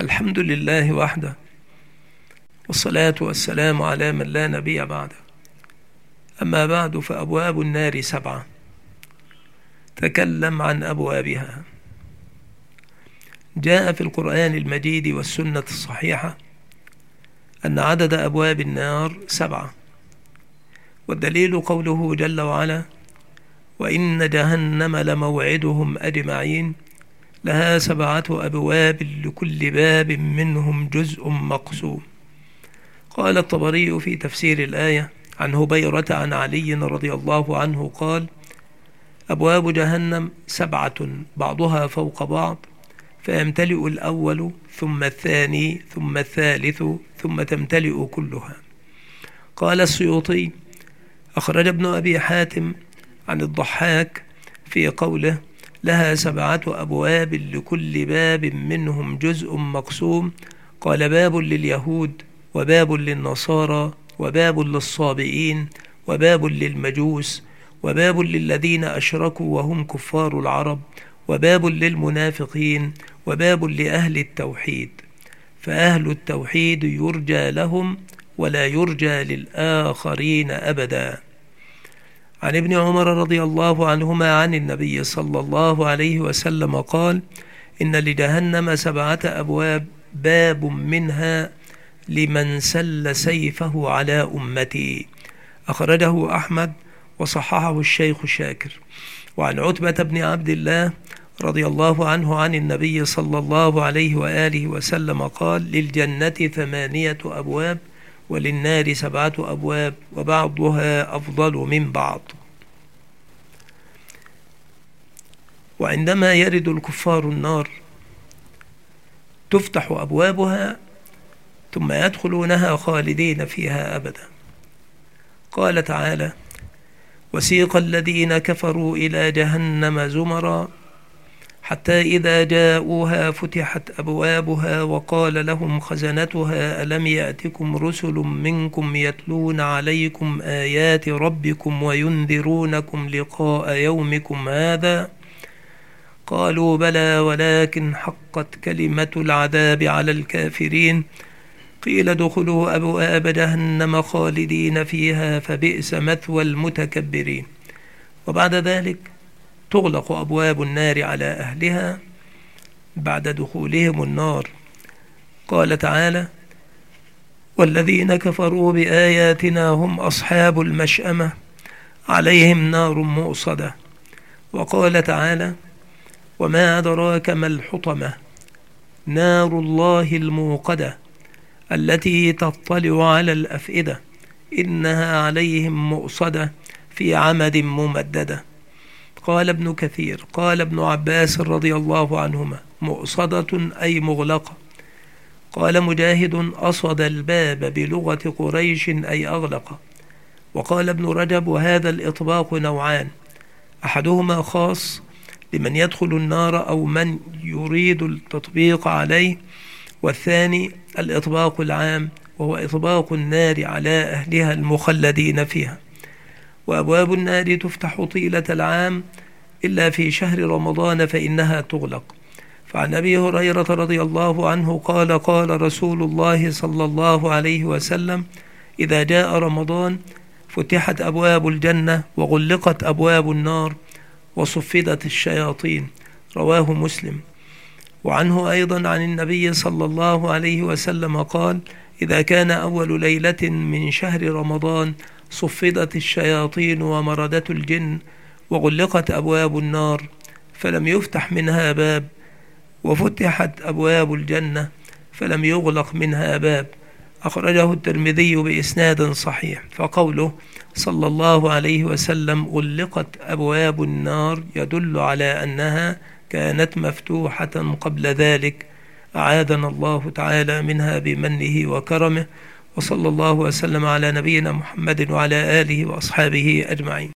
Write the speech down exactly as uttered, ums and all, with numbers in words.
الحمد لله وحده، والصلاة والسلام على من لا نبي بعده. أما بعد، فأبواب النار سبعة. تكلم عن أبوابها. جاء في القرآن المجيد والسنة الصحيحة أن عدد أبواب النار سبعة، والدليل قوله جل وعلا: وإن جهنم لموعدهم أجمعين لها سبعة أبواب لكل باب منهم جزء مقسوم. قال الطبري في تفسير الآية عن هبيرة عن علي رضي الله عنه قال: أبواب جهنم سبعة بعضها فوق بعض، فيمتلئ الأول ثم الثاني ثم الثالث ثم تمتلئ كلها. قال السيوطي: أخرج ابن أبي حاتم عن الضحاك في قوله: لها سبعة أبواب لكل باب منهم جزء مقسوم، قال: باب لليهود، وباب للنصارى، وباب للصابئين، وباب للمجوس، وباب للذين أشركوا وهم كفار العرب، وباب للمنافقين، وباب لأهل التوحيد. فأهل التوحيد يرجى لهم ولا يرجى للآخرين أبدا. عن ابن عمر رضي الله عنهما عن النبي صلى الله عليه وسلم قال: إن لجهنم سبعة أبواب، باب منها لمن سل سيفه على أمتي. أخرجه أحمد وصححه الشيخ شاكر. وعن عتبة بن عبد الله رضي الله عنه عن النبي صلى الله عليه وآله وسلم قال: للجنة ثمانية أبواب وللنار سبعة أبواب وبعضها أفضل من بعض. وعندما يرد الكفار النار تفتح أبوابها ثم يدخلونها خالدين فيها أبدا. قال تعالى: وسيق الذين كفروا إلى جهنم زمرا حتى إذا جاءوها فتحت أبوابها وقال لهم خزنتها ألم يأتكم رسل منكم يتلون عليكم آيات ربكم وينذرونكم لقاء يومكم هذا؟ قالوا بلى ولكن حقت كلمة العذاب على الكافرين. قيل ادخلوا أبواب جهنم خالدين فيها فبئس مثوى المتكبرين. وبعد ذلك تغلق أبواب النار على أهلها بعد دخولهم النار. قال تعالى: والذين كفروا بآياتنا هم أصحاب المشأمة عليهم نار مؤصدة. وقال تعالى: وما أدراك ما الحطمة نار الله الموقدة التي تطلع على الأفئدة إنها عليهم مؤصدة في عمد ممددة. قال ابن كثير: قال ابن عباس رضي الله عنهما: مؤصدة أي مغلقة. قال مجاهد: أصد الباب بلغة قريش أي أغلق. وقال ابن رجب: وهذا الإطباق نوعان، أحدهما خاص لمن يدخل النار أو من يريد التطبيق عليه، والثاني الإطباق العام وهو إطباق النار على أهلها المخلدين فيها. وأبواب النار تفتح طيلة العام إلا في شهر رمضان فإنها تغلق. فعن أبي هريرة رضي الله عنه قال: قال رسول الله صلى الله عليه وسلم: إذا جاء رمضان فتحت أبواب الجنة وغلقت أبواب النار وصفدت الشياطين. رواه مسلم. وعنه أيضا عن النبي صلى الله عليه وسلم قال: إذا كان أول ليلة من شهر رمضان صفدت الشياطين ومردت الجن وغلقت أبواب النار فلم يفتح منها باب، وفتحت أبواب الجنة فلم يغلق منها باب. أخرجه الترمذي بإسناد صحيح. فقوله صلى الله عليه وسلم غلقت أبواب النار يدل على أنها كانت مفتوحة قبل ذلك، أعاذنا الله تعالى منها بمنه وكرمه. وصلى الله وسلم على نبينا محمد وعلى آله وأصحابه أجمعين.